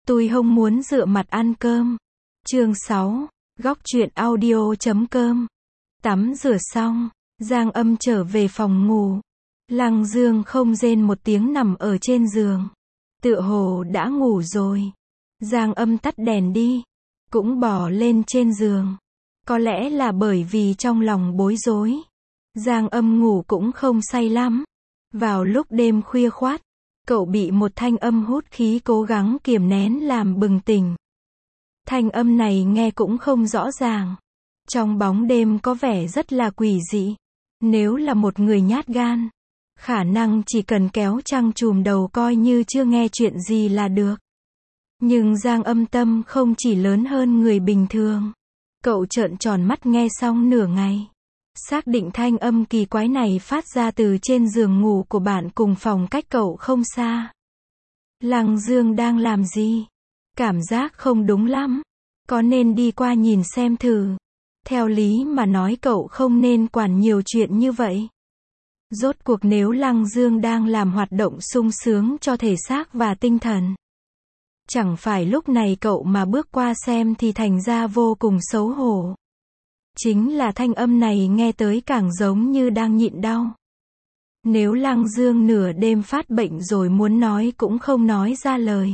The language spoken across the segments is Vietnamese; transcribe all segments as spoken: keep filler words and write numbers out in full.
Tôi không muốn dựa mặt ăn cơm. Chương sáu, góc truyện audio chấm com. Tắm rửa xong, Giang Âm trở về phòng ngủ. Lăng Dương không rên một tiếng nằm ở trên giường. Tựa hồ đã ngủ rồi. Giang Âm tắt đèn đi, cũng bỏ lên trên giường. Có lẽ là bởi vì trong lòng bối rối. Giang Âm ngủ cũng không say lắm. Vào lúc đêm khuya khoát, cậu bị một thanh âm hút khí cố gắng kiềm nén làm bừng tỉnh. Thanh âm này nghe cũng không rõ ràng. Trong bóng đêm có vẻ rất là quỷ dị. Nếu là một người nhát gan, khả năng chỉ cần kéo chăn trùm đầu coi như chưa nghe chuyện gì là được. Nhưng Giang Âm tâm không chỉ lớn hơn người bình thường. Cậu trợn tròn mắt nghe xong nửa ngày. Xác định thanh âm kỳ quái này phát ra từ trên giường ngủ của bạn cùng phòng cách cậu không xa. Lăng Dương đang làm gì? Cảm giác không đúng lắm. Có nên đi qua nhìn xem thử? Theo lý mà nói cậu không nên quản nhiều chuyện như vậy. Rốt cuộc nếu Lăng Dương đang làm hoạt động sung sướng cho thể xác và tinh thần, chẳng phải lúc này cậu mà bước qua xem thì thành ra vô cùng xấu hổ. Chính là thanh âm này nghe tới càng giống như đang nhịn đau. Nếu Lăng Dương nửa đêm phát bệnh rồi muốn nói cũng không nói ra lời.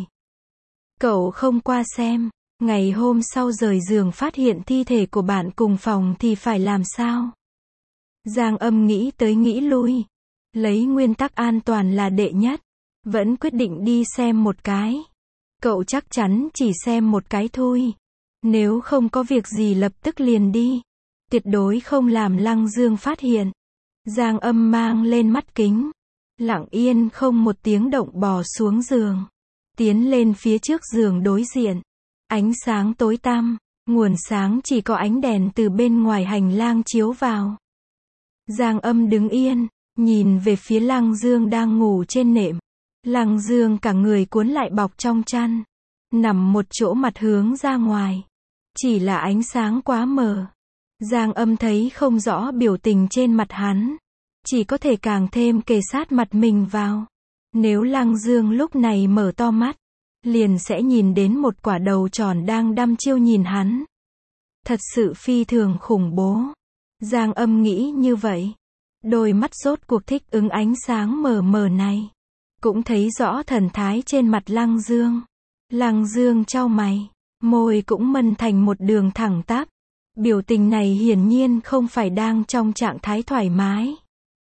Cậu không qua xem, ngày hôm sau rời giường phát hiện thi thể của bạn cùng phòng thì phải làm sao? Giang Âm nghĩ tới nghĩ lui. Lấy nguyên tắc an toàn là đệ nhất. Vẫn quyết định đi xem một cái. Cậu chắc chắn chỉ xem một cái thôi. Nếu không có việc gì lập tức liền đi. Tuyệt đối không làm Lăng Dương phát hiện. Giang Âm mang lên mắt kính. Lặng yên không một tiếng động bò xuống giường. Tiến lên phía trước giường đối diện. Ánh sáng tối tăm. Nguồn sáng chỉ có ánh đèn từ bên ngoài hành lang chiếu vào. Giang Âm đứng yên. Nhìn về phía Lăng Dương đang ngủ trên nệm. Lăng Dương cả người cuốn lại bọc trong chăn. Nằm một chỗ mặt hướng ra ngoài. Chỉ là ánh sáng quá mờ. Giang Âm thấy không rõ biểu tình trên mặt hắn. Chỉ có thể càng thêm kề sát mặt mình vào. Nếu Lăng Dương lúc này mở to mắt, liền sẽ nhìn đến một quả đầu tròn đang đăm chiêu nhìn hắn. Thật sự phi thường khủng bố. Giang Âm nghĩ như vậy. Đôi mắt rốt cuộc thích ứng ánh sáng mờ mờ này. Cũng thấy rõ thần thái trên mặt Lăng Dương. Lăng Dương chau mày. Môi cũng mân thành một đường thẳng tắp. Biểu tình này hiển nhiên không phải đang trong trạng thái thoải mái,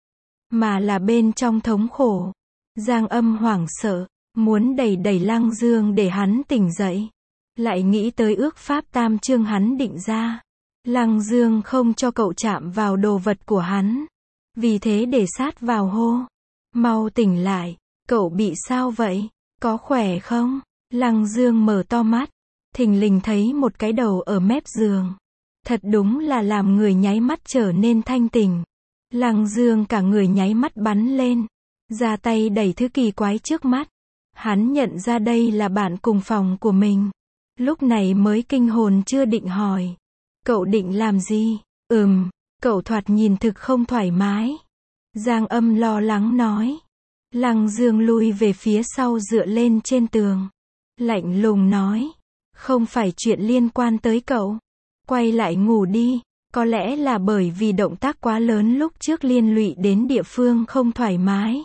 mà là bên trong thống khổ. Giang Âm hoảng sợ, muốn đẩy đẩy Lăng Dương để hắn tỉnh dậy. Lại nghĩ tới ước pháp tam chương hắn định ra. Lăng Dương không cho cậu chạm vào đồ vật của hắn. Vì thế để sát vào hô. Mau tỉnh lại, cậu bị sao vậy? Có khỏe không? Lăng Dương mở to mắt. Thình lình thấy một cái đầu ở mép giường. Thật đúng là làm người nháy mắt trở nên thanh tỉnh. Lăng Dương cả người nháy mắt bắn lên. Ra tay đẩy thứ kỳ quái trước mắt. Hắn nhận ra đây là bạn cùng phòng của mình. Lúc này mới kinh hồn chưa định hỏi. Cậu định làm gì? Ừm, cậu thoạt nhìn thực không thoải mái. Giang Âm lo lắng nói. Lăng Dương lui về phía sau dựa lên trên tường. Lạnh lùng nói. Không phải chuyện liên quan tới cậu. Quay lại ngủ đi. Có lẽ là bởi vì động tác quá lớn lúc trước liên lụy đến địa phương không thoải mái.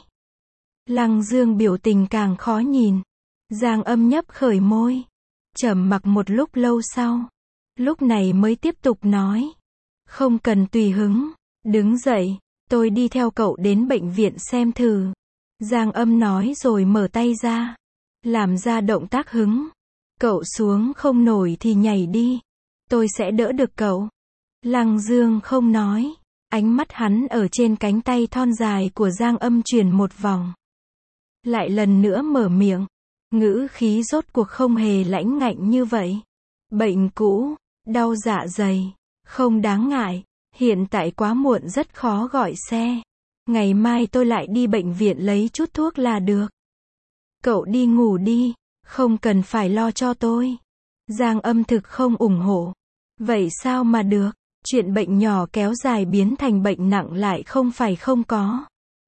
Lăng Dương biểu tình càng khó nhìn. Giang Âm nhấp khởi môi. Trầm mặc một lúc lâu sau. Lúc này mới tiếp tục nói. Không cần tùy hứng. Đứng dậy. Tôi đi theo cậu đến bệnh viện xem thử. Giang Âm nói rồi mở tay ra. Làm ra động tác hứng. Cậu xuống không nổi thì nhảy đi. Tôi sẽ đỡ được cậu. Lăng Dương không nói. Ánh mắt hắn ở trên cánh tay thon dài của Giang Âm chuyển một vòng. Lại lần nữa mở miệng. Ngữ khí rốt cuộc không hề lãnh ngạnh như vậy. Bệnh cũ, đau dạ dày, không đáng ngại. Hiện tại quá muộn rất khó gọi xe. Ngày mai tôi lại đi bệnh viện lấy chút thuốc là được. Cậu đi ngủ đi, không cần phải lo cho tôi. Giang Âm thực không ủng hộ. Vậy sao mà được? Chuyện bệnh nhỏ kéo dài biến thành bệnh nặng lại không phải không có.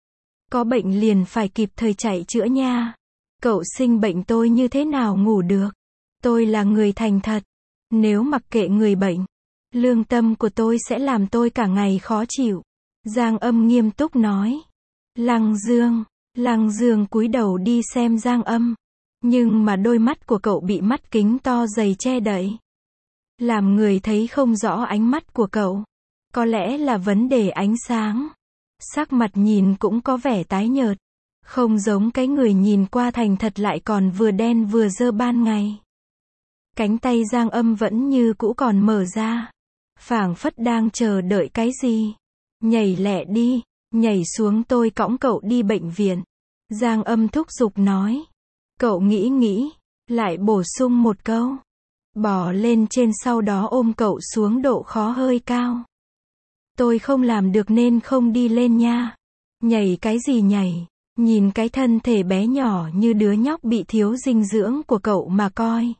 Có bệnh liền phải kịp thời chạy chữa nha. Cậu sinh bệnh tôi như thế nào ngủ được? Tôi là người thành thật. Nếu mặc kệ người bệnh, lương tâm của tôi sẽ làm tôi cả ngày khó chịu. Giang Âm nghiêm túc nói. Lăng Dương, Lăng Dương cúi đầu đi xem Giang Âm. Nhưng mà đôi mắt của cậu bị mắt kính to dày che đậy. Làm người thấy không rõ ánh mắt của cậu. Có lẽ là vấn đề ánh sáng. Sắc mặt nhìn cũng có vẻ tái nhợt. Không giống cái người nhìn qua thành thật lại còn vừa đen vừa dơ ban ngày. Cánh tay Giang Âm vẫn như cũ còn mở ra. Phảng phất đang chờ đợi cái gì. Nhảy lẹ đi, nhảy xuống tôi cõng cậu đi bệnh viện. Giang Âm thúc giục nói. Cậu nghĩ nghĩ, lại bổ sung một câu. Bò lên trên sau đó ôm cậu xuống độ khó hơi cao. Tôi không làm được nên không đi lên nha. Nhảy cái gì nhảy, nhìn cái thân thể bé nhỏ như đứa nhóc bị thiếu dinh dưỡng của cậu mà coi.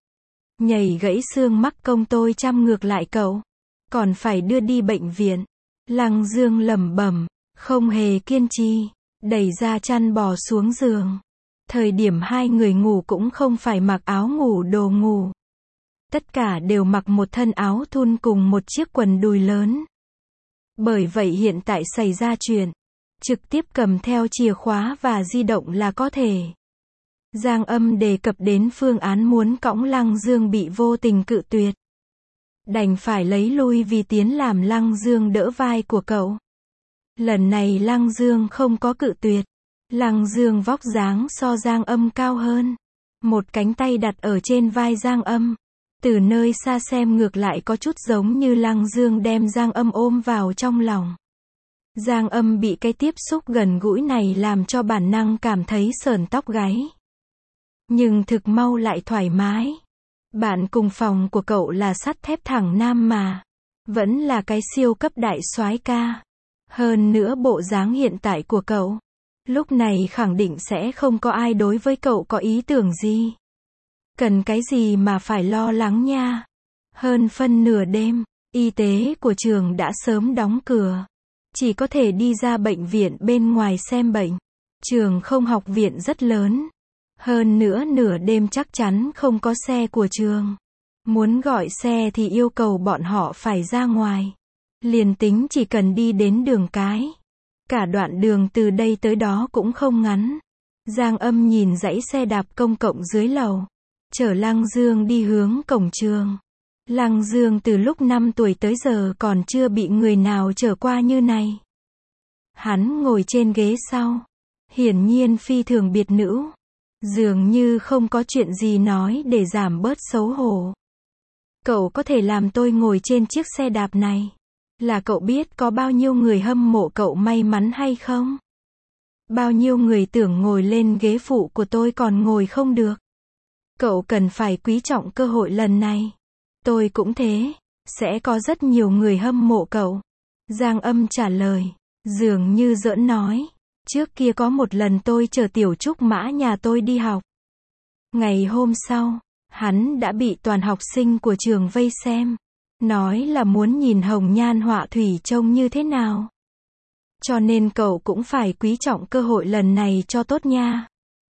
Nhảy gãy xương mắc công tôi chăm ngược lại cậu. Còn phải đưa đi bệnh viện. Lăng Dương lẩm bẩm, không hề kiên trì, đẩy ra chăn bò xuống giường. Thời điểm hai người ngủ cũng không phải mặc áo ngủ đồ ngủ. Tất cả đều mặc một thân áo thun cùng một chiếc quần đùi lớn. Bởi vậy hiện tại xảy ra chuyện, trực tiếp cầm theo chìa khóa và di động là có thể. Giang Âm đề cập đến phương án muốn cõng Lăng Dương bị vô tình cự tuyệt. Đành phải lấy lui vì tiến làm Lăng Dương đỡ vai của cậu. Lần này Lăng Dương không có cự tuyệt. Lăng Dương vóc dáng so Giang Âm cao hơn. Một cánh tay đặt ở trên vai Giang Âm. Từ nơi xa xem ngược lại có chút giống như Lăng Dương đem Giang Âm ôm vào trong lòng. Giang Âm bị cái tiếp xúc gần gũi này làm cho bản năng cảm thấy sởn tóc gáy. Nhưng thực mau lại thoải mái. Bạn cùng phòng của cậu là sắt thép thẳng nam mà. Vẫn là cái siêu cấp đại soái ca. Hơn nữa bộ dáng hiện tại của cậu. Lúc này khẳng định sẽ không có ai đối với cậu có ý tưởng gì. Cần cái gì mà phải lo lắng nha. Hơn phân nửa đêm, y tế của trường đã sớm đóng cửa. Chỉ có thể đi ra bệnh viện bên ngoài xem bệnh. Trường không học viện rất lớn. Hơn nữa nửa đêm chắc chắn không có xe của trường. Muốn gọi xe thì yêu cầu bọn họ phải ra ngoài. Liền tính chỉ cần đi đến đường cái. Cả đoạn đường từ đây tới đó cũng không ngắn. Giang Âm nhìn dãy xe đạp công cộng dưới lầu. Chở Lăng Dương đi hướng cổng trường. Lăng Dương từ lúc năm tuổi tới giờ còn chưa bị người nào chở qua như này. Hắn ngồi trên ghế sau. Hiển nhiên phi thường biệt nữ. Dường như không có chuyện gì nói để giảm bớt xấu hổ. Cậu có thể làm tôi ngồi trên chiếc xe đạp này. Là cậu biết có bao nhiêu người hâm mộ cậu may mắn hay không? Bao nhiêu người tưởng ngồi lên ghế phụ của tôi còn ngồi không được. Cậu cần phải quý trọng cơ hội lần này. Tôi cũng thế. Sẽ có rất nhiều người hâm mộ cậu. Giang Âm trả lời. Dường như giỡn nói. Trước kia có một lần tôi chở Tiểu Trúc Mã nhà tôi đi học. Ngày hôm sau, hắn đã bị toàn học sinh của trường vây xem. Nói là muốn nhìn hồng nhan họa thủy trông như thế nào. Cho nên cậu cũng phải quý trọng cơ hội lần này cho tốt nha.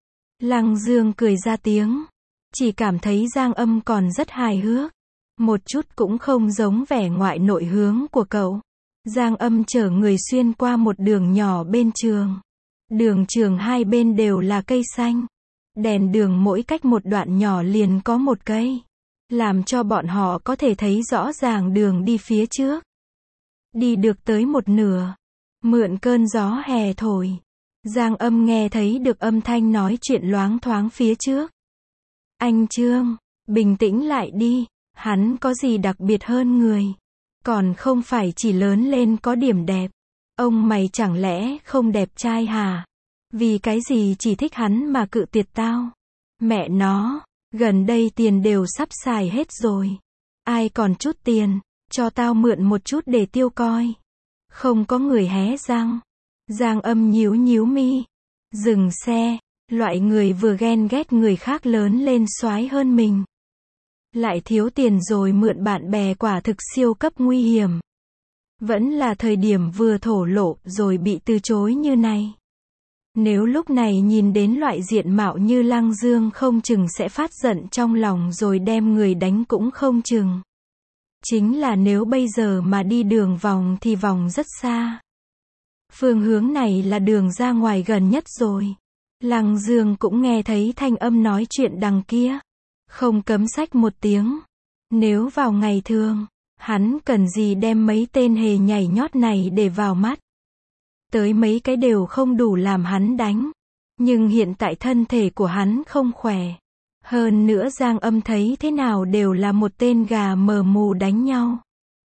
Lăng Dương cười ra tiếng. Chỉ cảm thấy Giang Âm còn rất hài hước. Một chút cũng không giống vẻ ngoại nội hướng của cậu. Giang Âm chở người xuyên qua một đường nhỏ bên trường. Đường trường hai bên đều là cây xanh. Đèn đường mỗi cách một đoạn nhỏ liền có một cây. Làm cho bọn họ có thể thấy rõ ràng đường đi phía trước. Đi được tới một nửa. Mượn cơn gió hè thổi. Giang Âm nghe thấy được âm thanh nói chuyện loáng thoáng phía trước. Anh Trương, bình tĩnh lại đi. Hắn có gì đặc biệt hơn người. Còn không phải chỉ lớn lên có điểm đẹp. Ông mày chẳng lẽ không đẹp trai hả? Vì cái gì chỉ thích hắn mà cự tuyệt tao? Mẹ nó, gần đây tiền đều sắp xài hết rồi. Ai còn chút tiền, cho tao mượn một chút để tiêu coi. Không có người hé răng. Giang Âm nhíu nhíu mi. Dừng xe, loại người vừa ghen ghét người khác lớn lên soái hơn mình. Lại thiếu tiền rồi mượn bạn bè quả thực siêu cấp nguy hiểm. Vẫn là thời điểm vừa thổ lộ rồi bị từ chối như này. Nếu lúc này nhìn đến loại diện mạo như Lăng Dương không chừng sẽ phát giận trong lòng rồi đem người đánh cũng không chừng. Chính là nếu bây giờ mà đi đường vòng thì vòng rất xa. Phương hướng này là đường ra ngoài gần nhất rồi. Lăng Dương cũng nghe thấy thanh âm nói chuyện đằng kia. Không cấm xách một tiếng. Nếu vào ngày thường, hắn cần gì đem mấy tên hề nhảy nhót này để vào mắt. Tới mấy cái đều không đủ làm hắn đánh. Nhưng hiện tại thân thể của hắn không khỏe. Hơn nữa Giang Âm thấy thế nào đều là một tên gà mờ mù đánh nhau.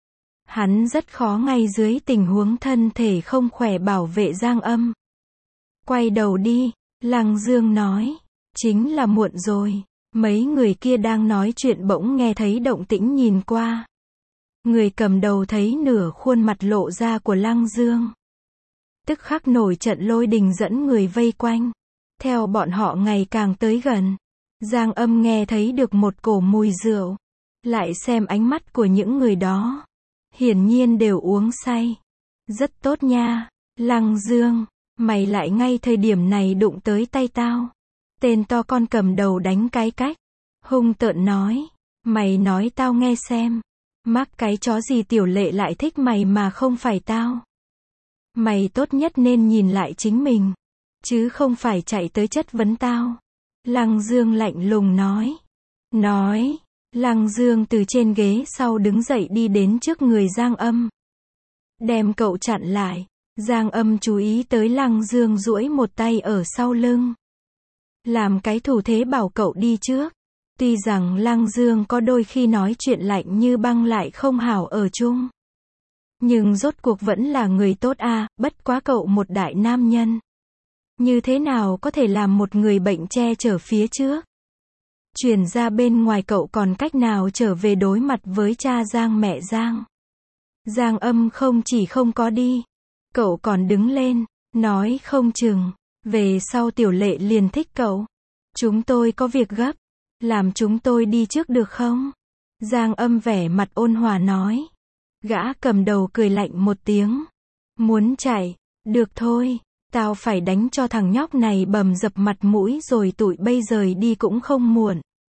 Hắn rất khó ngay dưới tình huống thân thể không khỏe bảo vệ Giang Âm. Quay đầu đi, Lăng Dương nói. Chính là muộn rồi. Mấy người kia đang nói chuyện bỗng nghe thấy động tĩnh nhìn qua. Người cầm đầu thấy nửa khuôn mặt lộ ra của Lăng Dương. Tức khắc nổi trận lôi đình dẫn người vây quanh. Theo bọn họ ngày càng tới gần. Giang Âm nghe thấy được một cổ mùi rượu. Lại xem ánh mắt của những người đó. Hiển nhiên đều uống say. Rất tốt nha. Lăng Dương, mày lại ngay thời điểm này đụng tới tay tao. Tên to con cầm đầu đánh cái cách. Hung tợn nói. Mày nói tao nghe xem. Mắc cái chó gì Tiểu Lệ lại thích mày mà không phải tao. Mày tốt nhất nên nhìn lại chính mình. Chứ không phải chạy tới chất vấn tao. Lăng Dương lạnh lùng nói. Nói. Lăng Dương từ trên ghế sau đứng dậy đi đến trước người Giang Âm. Đem cậu chặn lại. Giang Âm chú ý tới Lăng Dương duỗi một tay ở sau lưng. Làm cái thủ thế bảo cậu đi trước. Tuy rằng Lăng Dương có đôi khi nói chuyện lạnh như băng lại không hảo ở chung. Nhưng rốt cuộc vẫn là người tốt a, bất quá cậu một đại nam nhân. Như thế nào có thể làm một người bệnh che chở phía trước? Chuyển ra bên ngoài cậu còn cách nào trở về đối mặt với cha Giang mẹ Giang? Giang Âm không chỉ không có đi. Cậu còn đứng lên, nói không chừng. Về sau Tiểu Lệ liền thích cậu. Chúng tôi có việc gấp. Làm chúng tôi đi trước được không? Giang Âm vẻ mặt ôn hòa nói. Gã cầm đầu cười lạnh một tiếng. Muốn chạy? Được thôi. Tao phải đánh cho thằng nhóc này bầm dập mặt mũi rồi tụi bây giờ đi cũng không muộn.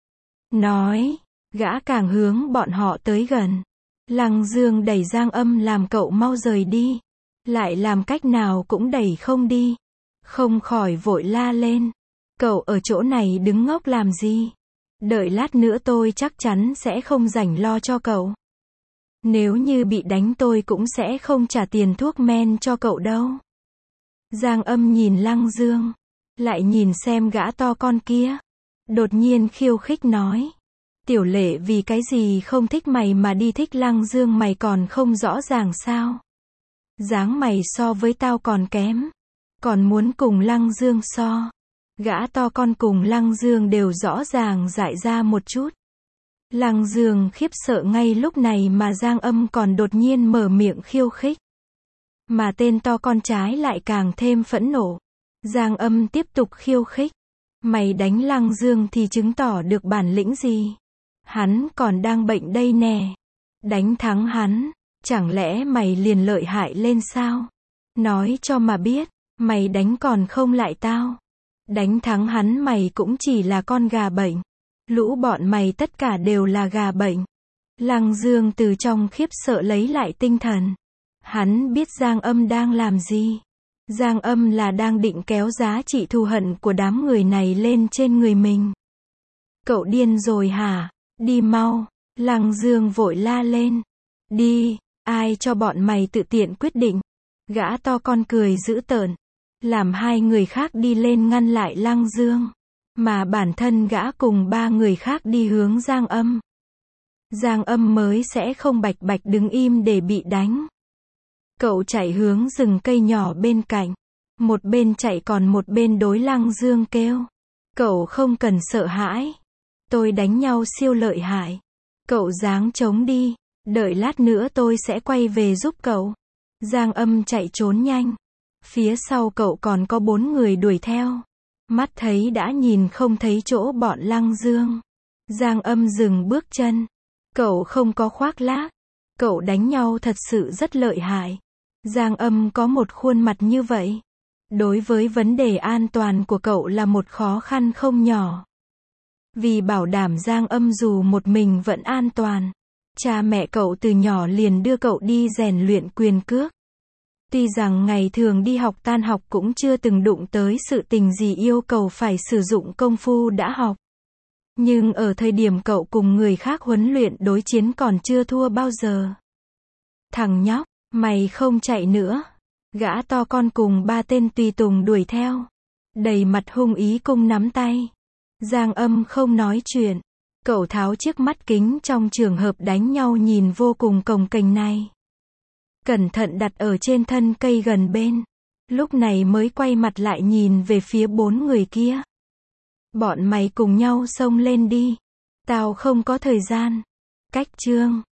Nói. Gã càng hướng bọn họ tới gần. Lăng Dương đẩy Giang Âm làm cậu mau rời đi. Lại làm cách nào cũng đẩy không đi. Không khỏi vội la lên. Cậu ở chỗ này đứng ngốc làm gì? Đợi lát nữa tôi chắc chắn sẽ không rảnh lo cho cậu. Nếu như bị đánh tôi cũng sẽ không trả tiền thuốc men cho cậu đâu. Giang Âm nhìn Lăng Dương. Lại nhìn xem gã to con kia. Đột nhiên khiêu khích nói. Tiểu Lệ vì cái gì không thích mày mà đi thích Lăng Dương mày còn không rõ ràng sao? Dáng mày so với tao còn kém. Còn muốn cùng Lăng Dương so. Gã to con cùng Lăng Dương đều rõ ràng dại ra một chút. Lăng Dương khiếp sợ ngay lúc này mà Giang Âm còn đột nhiên mở miệng khiêu khích. Mà tên to con trái lại càng thêm phẫn nộ. Giang Âm tiếp tục khiêu khích. Mày đánh Lăng Dương thì chứng tỏ được bản lĩnh gì? Hắn còn đang bệnh đây nè. Đánh thắng hắn, chẳng lẽ mày liền lợi hại lên sao? Nói cho mà biết, mày đánh còn không lại tao. Đánh thắng hắn mày cũng chỉ là con gà bệnh. Lũ bọn mày tất cả đều là gà bệnh. Lăng Dương từ trong khiếp sợ lấy lại tinh thần. Hắn biết Giang Âm đang làm gì. Giang Âm là đang định kéo giá trị thù hận của đám người này lên trên người mình. Cậu điên rồi hả? Đi mau. Lăng Dương vội la lên. Đi, ai cho bọn mày tự tiện quyết định. Gã to con cười dữ tợn. Làm hai người khác đi lên ngăn lại Lăng Dương. Mà bản thân gã cùng ba người khác đi hướng Giang Âm. Giang Âm mới sẽ không bạch bạch đứng im để bị đánh. Cậu chạy hướng rừng cây nhỏ bên cạnh. Một bên chạy còn một bên đối Lăng Dương kêu. Cậu không cần sợ hãi. Tôi đánh nhau siêu lợi hại. Cậu ráng chống đi. Đợi lát nữa tôi sẽ quay về giúp cậu. Giang Âm chạy trốn nhanh. Phía sau cậu còn có bốn người đuổi theo. Mắt thấy đã nhìn không thấy chỗ bọn Lăng Dương. Giang Âm dừng bước chân. Cậu không có khoác lác. Cậu đánh nhau thật sự rất lợi hại. Giang Âm có một khuôn mặt như vậy. Đối với vấn đề an toàn của cậu là một khó khăn không nhỏ. Vì bảo đảm Giang Âm dù một mình vẫn an toàn, cha mẹ cậu từ nhỏ liền đưa cậu đi rèn luyện quyền cước. Tuy rằng ngày thường đi học tan học cũng chưa từng đụng tới sự tình gì yêu cầu phải sử dụng công phu đã học. Nhưng ở thời điểm cậu cùng người khác huấn luyện đối chiến còn chưa thua bao giờ. Thằng nhóc, mày không chạy nữa. Gã to con cùng ba tên tùy tùng đuổi theo. Đầy mặt hung ý cùng nắm tay. Giang Âm không nói chuyện. Cậu tháo chiếc mắt kính trong trường hợp đánh nhau nhìn vô cùng cồng kềnh này. Cẩn thận đặt ở trên thân cây gần bên. Lúc này mới quay mặt lại nhìn về phía bốn người kia. Bọn mày cùng nhau xông lên đi. Tao không có thời gian. Cách chương